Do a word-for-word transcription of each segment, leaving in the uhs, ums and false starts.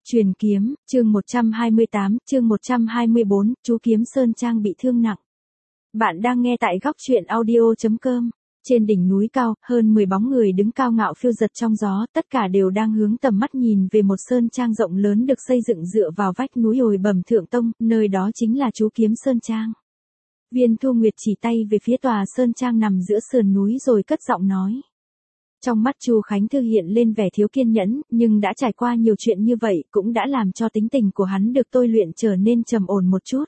Truyền kiếm, chương một trăm hai mươi tám, chương một trăm hai mươi bốn, chú Kiếm Sơn Trang bị thương nặng. Bạn đang nghe tại góc truyện audio chấm com. Trên đỉnh núi cao, hơn mười bóng người đứng cao ngạo phiêu dật trong gió, tất cả đều đang hướng tầm mắt nhìn về một sơn trang rộng lớn được xây dựng dựa vào vách núi ồi bẩm thượng tông, nơi đó chính là chú Kiếm Sơn Trang. Viên Thu Nguyệt chỉ tay về phía tòa sơn trang nằm giữa sườn núi rồi cất giọng nói. Trong mắt Chu Khánh Thư hiện lên vẻ thiếu kiên nhẫn, nhưng đã trải qua nhiều chuyện như vậy cũng đã làm cho tính tình của hắn được tôi luyện trở nên trầm ổn một chút.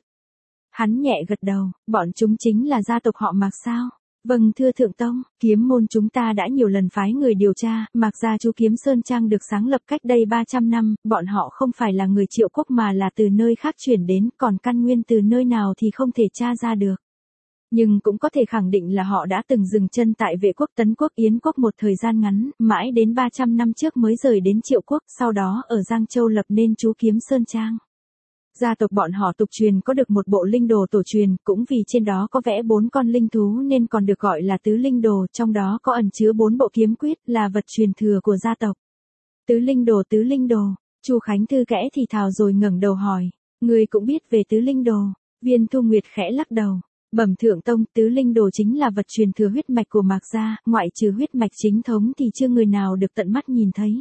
Hắn nhẹ gật đầu, bọn chúng chính là gia tộc họ Mạc sao? Vâng thưa thượng tông, kiếm môn chúng ta đã nhiều lần phái người điều tra, Mạc gia chú Kiếm Sơn Trang được sáng lập cách đây ba trăm năm, bọn họ không phải là người Triệu Quốc mà là từ nơi khác chuyển đến, còn căn nguyên từ nơi nào thì không thể tra ra được. Nhưng cũng có thể khẳng định là họ đã từng dừng chân tại Vệ Quốc, Tấn Quốc, Yến Quốc một thời gian ngắn, mãi đến ba trăm năm trước mới rời đến Triệu Quốc, sau đó ở Giang Châu lập nên chú Kiếm Sơn Trang. Gia tộc bọn họ tục truyền có được một bộ linh đồ tổ truyền, cũng vì trên đó có vẽ bốn con linh thú nên còn được gọi là tứ linh đồ, trong đó có ẩn chứa bốn bộ kiếm quyết, là vật truyền thừa của gia tộc. Tứ linh đồ tứ linh đồ, Chu Khánh Thư kẽ thì thào rồi ngẩng đầu hỏi, người cũng biết về tứ linh đồ? Viên Thu Nguyệt khẽ lắc đầu. Bẩm thượng tông, tứ linh đồ chính là vật truyền thừa huyết mạch của Mạc gia, ngoại trừ huyết mạch chính thống thì chưa người nào được tận mắt nhìn thấy.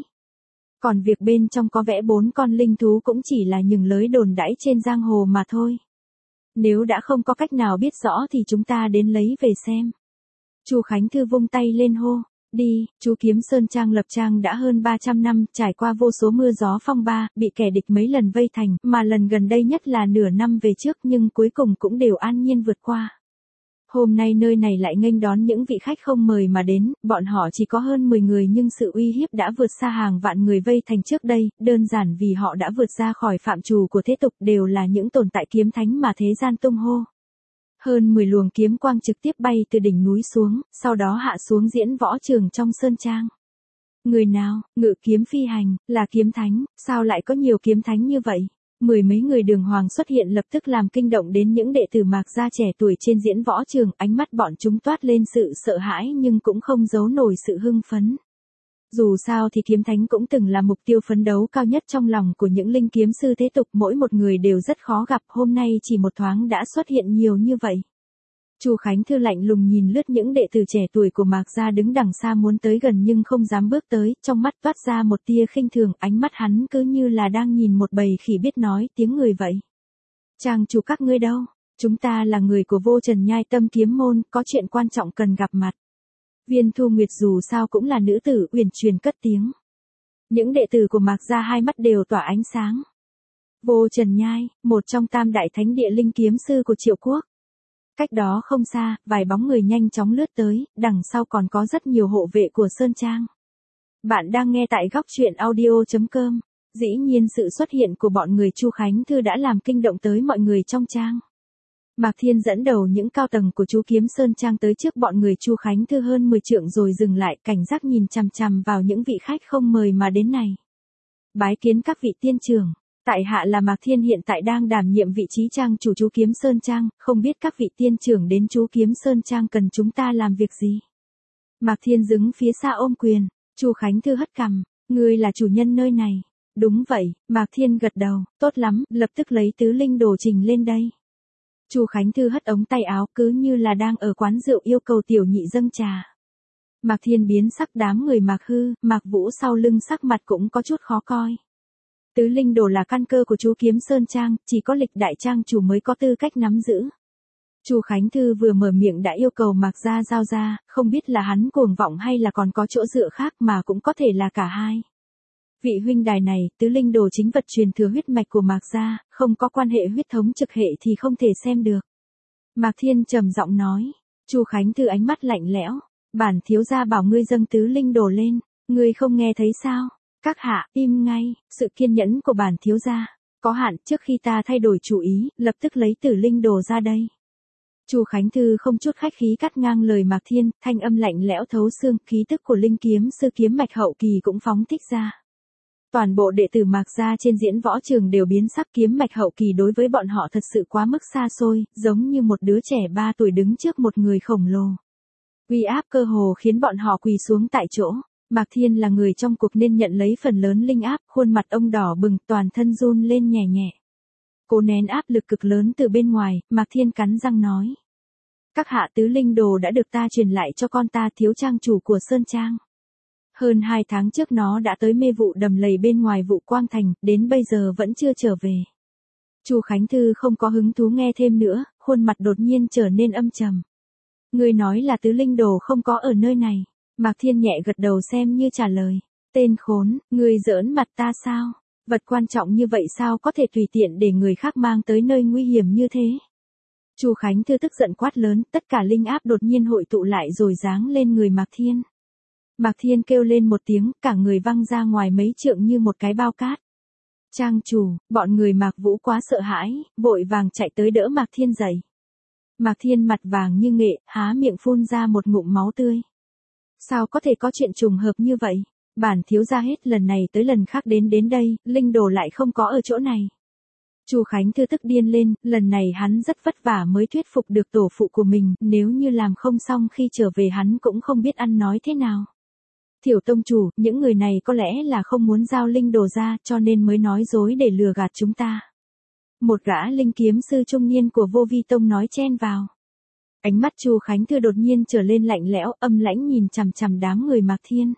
Còn việc bên trong có vẽ bốn con linh thú cũng chỉ là những lời đồn đãi trên giang hồ mà thôi. Nếu đã không có cách nào biết rõ thì chúng ta đến lấy về xem. Chu Khánh Thư vung tay lên hô, đi, chú Kiếm Sơn Trang lập trang đã hơn ba trăm năm, trải qua vô số mưa gió phong ba, bị kẻ địch mấy lần vây thành, mà lần gần đây nhất là nửa năm về trước nhưng cuối cùng cũng đều an nhiên vượt qua. Hôm nay nơi này lại nghênh đón những vị khách không mời mà đến, bọn họ chỉ có hơn mười người nhưng sự uy hiếp đã vượt xa hàng vạn người vây thành trước đây, đơn giản vì họ đã vượt ra khỏi phạm trù của thế tục, đều là những tồn tại kiếm thánh mà thế gian tung hô. Hơn mười luồng kiếm quang trực tiếp bay từ đỉnh núi xuống, sau đó hạ xuống diễn võ trường trong sơn trang. Người nào, ngự kiếm phi hành, là kiếm thánh, sao lại có nhiều kiếm thánh như vậy? Mười mấy người đường hoàng xuất hiện lập tức làm kinh động đến những đệ tử Mạc gia trẻ tuổi trên diễn võ trường, ánh mắt bọn chúng toát lên sự sợ hãi nhưng cũng không giấu nổi sự hưng phấn. Dù sao thì kiếm thánh cũng từng là mục tiêu phấn đấu cao nhất trong lòng của những linh kiếm sư thế tục, mỗi một người đều rất khó gặp, hôm nay chỉ một thoáng đã xuất hiện nhiều như vậy. Chu Khánh Thư lạnh lùng nhìn lướt những đệ tử trẻ tuổi của Mạc gia đứng đằng xa muốn tới gần nhưng không dám bước tới, trong mắt toát ra một tia khinh thường, ánh mắt hắn cứ như là đang nhìn một bầy khỉ biết nói tiếng người vậy. Trang chủ các ngươi đâu? Chúng ta là người của Vô Trần Nhai Tâm Kiếm môn, có chuyện quan trọng cần gặp mặt. Viên Thu Nguyệt dù sao cũng là nữ tử uyển chuyển cất tiếng. Những đệ tử của Mạc gia hai mắt đều tỏa ánh sáng. Vô Trần Nhai, một trong tam đại thánh địa linh kiếm sư của Triệu Quốc. Cách đó không xa, vài bóng người nhanh chóng lướt tới, đằng sau còn có rất nhiều hộ vệ của Sơn Trang. Bạn đang nghe tại góc truyện audio chấm com. Dĩ nhiên sự xuất hiện của bọn người Chu Khánh Thư đã làm kinh động tới mọi người trong trang. Mạc Thiên dẫn đầu những cao tầng của chú Kiếm Sơn Trang tới trước bọn người Chu Khánh Thư hơn mười trượng rồi dừng lại, cảnh giác nhìn chằm chằm vào những vị khách không mời mà đến này. Bái kiến các vị tiên trưởng. Tại hạ là Mạc Thiên, hiện tại đang đảm nhiệm vị trí trang chủ chú Kiếm Sơn Trang, không biết các vị tiên trưởng đến chú Kiếm Sơn Trang cần chúng ta làm việc gì? Mạc Thiên đứng phía xa ôm quyền, Chu Khánh Thư hất cằm, ngươi là chủ nhân nơi này. Đúng vậy, Mạc Thiên gật đầu, tốt lắm, lập tức lấy tứ linh đồ trình lên đây. Chu Khánh Thư hất ống tay áo cứ như là đang ở quán rượu yêu cầu tiểu nhị dâng trà. Mạc Thiên biến sắc, đám người Mạc Hư, Mạc Vũ sau lưng sắc mặt cũng có chút khó coi. Tứ linh đồ là căn cơ của chú Kiếm Sơn Trang, chỉ có lịch đại trang chủ mới có tư cách nắm giữ. Chu Khánh Thư vừa mở miệng đã yêu cầu Mạc gia giao ra, không biết là hắn cuồng vọng hay là còn có chỗ dựa khác, mà cũng có thể là cả hai. Vị huynh đài này, tứ linh đồ chính vật truyền thừa huyết mạch của Mạc gia, không có quan hệ huyết thống trực hệ thì không thể xem được. Mạc Thiên trầm giọng nói. Chu Khánh Thư ánh mắt lạnh lẽo, bản thiếu gia bảo ngươi dâng tứ linh đồ lên, ngươi không nghe thấy sao? Các hạ, im ngay, sự kiên nhẫn của bản thiếu gia có hạn, trước khi ta thay đổi chủ ý, lập tức lấy tử linh đồ ra đây. Chu Khánh Thư không chút khách khí cắt ngang lời Mạc Thiên, thanh âm lạnh lẽo thấu xương, khí tức của linh kiếm sư kiếm mạch hậu kỳ cũng phóng thích ra. Toàn bộ đệ tử Mạc gia trên diễn võ trường đều biến sắc, kiếm mạch hậu kỳ đối với bọn họ thật sự quá mức xa xôi, giống như một đứa trẻ ba tuổi đứng trước một người khổng lồ. Uy áp cơ hồ khiến bọn họ quỳ xuống tại chỗ. Mạc Thiên là người trong cuộc nên nhận lấy phần lớn linh áp, khuôn mặt ông đỏ bừng, toàn thân run lên nhẹ nhẹ. Cố nén áp lực cực lớn từ bên ngoài, Mạc Thiên cắn răng nói. Các hạ tứ linh đồ đã được ta truyền lại cho con ta, thiếu trang chủ của Sơn Trang. Hơn hai tháng trước nó đã tới mê vụ đầm lầy bên ngoài Vụ Quang Thành, đến bây giờ vẫn chưa trở về. Chu Khánh Thư không có hứng thú nghe thêm nữa, khuôn mặt đột nhiên trở nên âm trầm. Ngươi nói là tứ linh đồ không có ở nơi này. Mạc Thiên nhẹ gật đầu xem như trả lời. Tên khốn, ngươi giỡn mặt ta sao? Vật quan trọng như vậy sao có thể tùy tiện để người khác mang tới nơi nguy hiểm như thế? Chu Khánh Thư tức giận quát lớn, tất cả linh áp đột nhiên hội tụ lại rồi giáng lên người Mạc Thiên. Mạc Thiên kêu lên một tiếng, cả người văng ra ngoài mấy trượng như một cái bao cát. Trang chủ, bọn người Mạc Vũ quá sợ hãi, vội vàng chạy tới đỡ Mạc Thiên dậy. Mạc Thiên mặt vàng như nghệ, há miệng phun ra một ngụm máu tươi. Sao có thể có chuyện trùng hợp như vậy? Bản thiếu gia hết lần này tới lần khác đến đến đây, linh đồ lại không có ở chỗ này. Chu Khánh Thư tức điên lên, lần này hắn rất vất vả mới thuyết phục được tổ phụ của mình, nếu như làm không xong khi trở về hắn cũng không biết ăn nói thế nào. Thiểu tông chủ, những người này có lẽ là không muốn giao linh đồ ra cho nên mới nói dối để lừa gạt chúng ta. Một gã linh kiếm sư trung niên của Vô Vi Tông nói chen vào. Ánh mắt Chu Khánh Thư đột nhiên trở lên lạnh lẽo, âm lãnh nhìn chằm chằm đám người Mạc Thiên.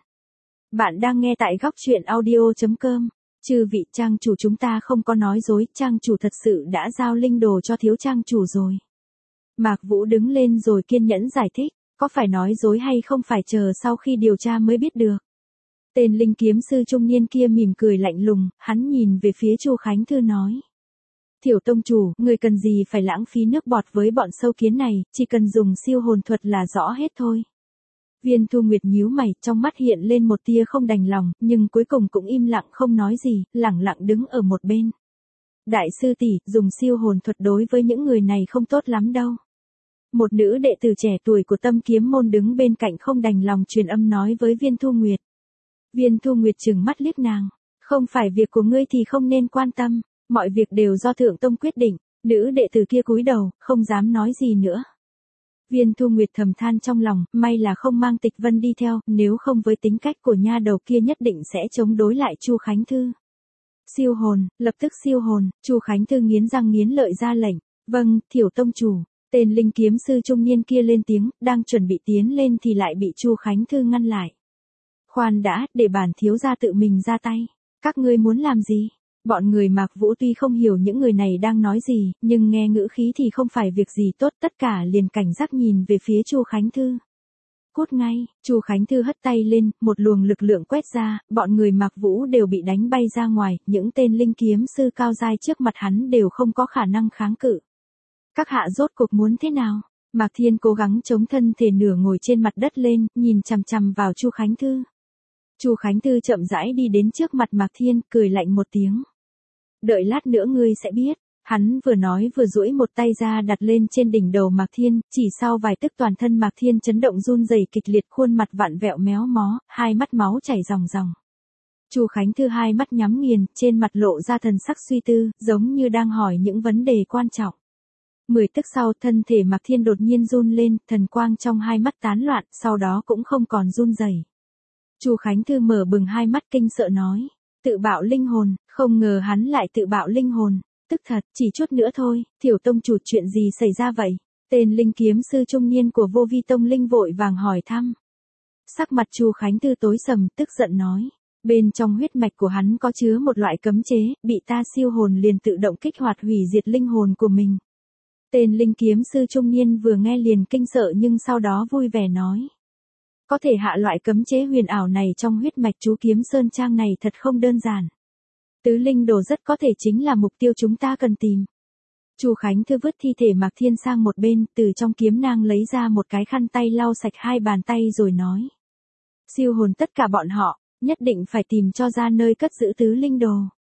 Bạn đang nghe tại góc truyện audio chấm com. Chư vị trang chủ, chúng ta không có nói dối, trang chủ thật sự đã giao linh đồ cho thiếu trang chủ rồi. Mạc Vũ đứng lên rồi kiên nhẫn giải thích, có phải nói dối hay không phải chờ sau khi điều tra mới biết được. Tên linh kiếm sư trung niên kia mỉm cười lạnh lùng, hắn nhìn về phía Chu Khánh Thư nói. Thiểu tông chủ, người cần gì phải lãng phí nước bọt với bọn sâu kiến này, chỉ cần dùng siêu hồn thuật là rõ hết thôi. Viên Thu Nguyệt nhíu mày, trong mắt hiện lên một tia không đành lòng, nhưng cuối cùng cũng im lặng không nói gì, lẳng lặng đứng ở một bên. Đại sư tỷ, dùng siêu hồn thuật đối với những người này không tốt lắm đâu. Một nữ đệ tử trẻ tuổi của Tâm Kiếm môn đứng bên cạnh không đành lòng truyền âm nói với Viên Thu Nguyệt. Viên Thu Nguyệt trừng mắt liếc nàng, không phải việc của ngươi thì không nên quan tâm, mọi việc đều do Thượng Tông quyết định. Nữ đệ tử kia cúi đầu, không dám nói gì nữa. Viên Thu Nguyệt thầm than trong lòng, may là không mang Tịch Vân đi theo, nếu không với tính cách của nha đầu kia nhất định sẽ chống đối lại Chu Khánh Thư. Siêu hồn, lập tức siêu hồn. Chu Khánh Thư nghiến răng nghiến lợi ra lệnh. Vâng, Thiểu tông chủ. Tên linh kiếm sư trung niên kia lên tiếng, đang chuẩn bị tiến lên thì lại bị Chu Khánh Thư ngăn lại. Khoan đã, để bản thiếu gia tự mình ra tay. Các ngươi muốn làm gì? Bọn người Mạc Vũ tuy không hiểu những người này đang nói gì, nhưng nghe ngữ khí thì không phải việc gì tốt, tất cả liền cảnh giác nhìn về phía Chu Khánh Thư. Cút ngay, Chu Khánh Thư hất tay lên, một luồng lực lượng quét ra, bọn người Mạc Vũ đều bị đánh bay ra ngoài, những tên linh kiếm sư cao giai trước mặt hắn đều không có khả năng kháng cự. Các hạ rốt cuộc muốn thế nào? Mạc Thiên cố gắng chống thân thể nửa ngồi trên mặt đất lên, nhìn chằm chằm vào Chu Khánh Thư. Chu Khánh Thư chậm rãi đi đến trước mặt Mạc Thiên, cười lạnh một tiếng. Đợi lát nữa ngươi sẽ biết. Hắn vừa nói vừa duỗi một tay ra đặt lên trên đỉnh đầu Mạc Thiên, chỉ sau vài tức toàn thân Mạc Thiên chấn động run rẩy kịch liệt, khuôn mặt vặn vẹo méo mó, hai mắt máu chảy ròng ròng. Chu Khánh Thư hai mắt nhắm nghiền, trên mặt lộ ra thần sắc suy tư, giống như đang hỏi những vấn đề quan trọng. Mười tức sau, thân thể Mạc Thiên đột nhiên run lên, thần quang trong hai mắt tán loạn, sau đó cũng không còn run rẩy. Chu Khánh Thư mở bừng hai mắt kinh sợ nói, tự bạo linh hồn, không ngờ hắn lại tự bạo linh hồn. Tức thật, chỉ chút nữa thôi. Thiểu tông chủ, chuyện gì xảy ra vậy? Tên linh kiếm sư trung niên của Vô Vi Tông linh vội vàng hỏi thăm. Sắc mặt Chu Khánh Thư tối sầm, tức giận nói, bên trong huyết mạch của hắn có chứa một loại cấm chế, bị ta siêu hồn liền tự động kích hoạt hủy diệt linh hồn của mình. Tên linh kiếm sư trung niên vừa nghe liền kinh sợ nhưng sau đó vui vẻ nói, có thể hạ loại cấm chế huyền ảo này trong huyết mạch chú Kiếm Sơn Trang này thật không đơn giản. Tứ linh đồ rất có thể chính là mục tiêu chúng ta cần tìm. Chu Khánh Thư vứt thi thể Mạc Thiên sang một bên, từ trong kiếm nang lấy ra một cái khăn tay lau sạch hai bàn tay rồi nói. Siêu hồn tất cả bọn họ, nhất định phải tìm cho ra nơi cất giữ tứ linh đồ.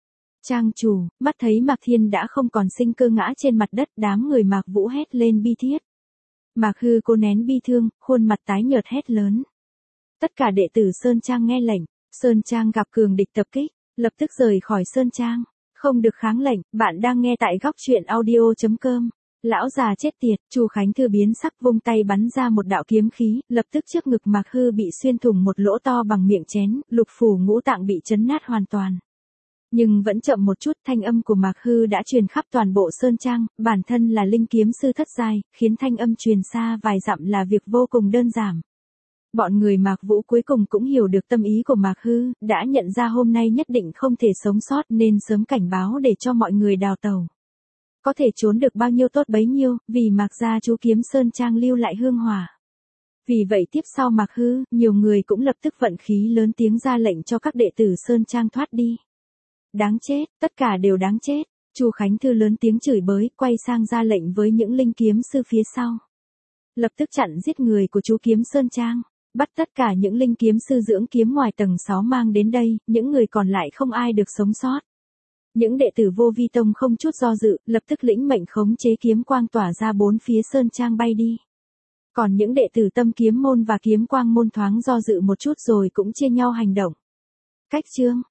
Trang chủ, mắt thấy Mạc Thiên đã không còn sinh cơ ngã trên mặt đất, đám người Mạc Vũ hét lên bi thiết. Mạc Hư cố nén bi thương, khuôn mặt tái nhợt hét lớn. Tất cả đệ tử Sơn Trang nghe lệnh, Sơn Trang gặp cường địch tập kích, lập tức rời khỏi Sơn Trang, không được kháng lệnh. Bạn đang nghe tại góc truyện audio chấm com. Lão già chết tiệt, Chu Khánh Thư biến sắc vung tay bắn ra một đạo kiếm khí, lập tức trước ngực Mạc Hư bị xuyên thủng một lỗ to bằng miệng chén, lục phủ ngũ tạng bị chấn nát hoàn toàn. Nhưng vẫn chậm một chút, thanh âm của Mạc Hư đã truyền khắp toàn bộ sơn trang, bản thân là linh kiếm sư thất giai, khiến thanh âm truyền xa vài dặm là việc vô cùng đơn giản. Bọn người Mạc Vũ cuối cùng cũng hiểu được tâm ý của Mạc Hư, đã nhận ra hôm nay nhất định không thể sống sót nên sớm cảnh báo để cho mọi người đào tẩu. Có thể trốn được bao nhiêu tốt bấy nhiêu, vì Mạc gia chú kiếm sơn trang lưu lại hương hỏa. Vì vậy tiếp sau Mạc Hư, nhiều người cũng lập tức vận khí lớn tiếng ra lệnh cho các đệ tử sơn trang thoát đi. Đáng chết, tất cả đều đáng chết. Chu Khánh Thư lớn tiếng chửi bới, quay sang ra lệnh với những linh kiếm sư phía sau. Lập tức chặn giết người của chú kiếm sơn trang, bắt tất cả những linh kiếm sư dưỡng kiếm ngoài tầng sáu mang đến đây, những người còn lại không ai được sống sót. Những đệ tử Vô Vi Tông không chút do dự, lập tức lĩnh mệnh khống chế kiếm quang tỏa ra bốn phía sơn trang bay đi. Còn những đệ tử Tâm Kiếm môn và Kiếm Quang môn thoáng do dự một chút rồi cũng chia nhau hành động. Cách chương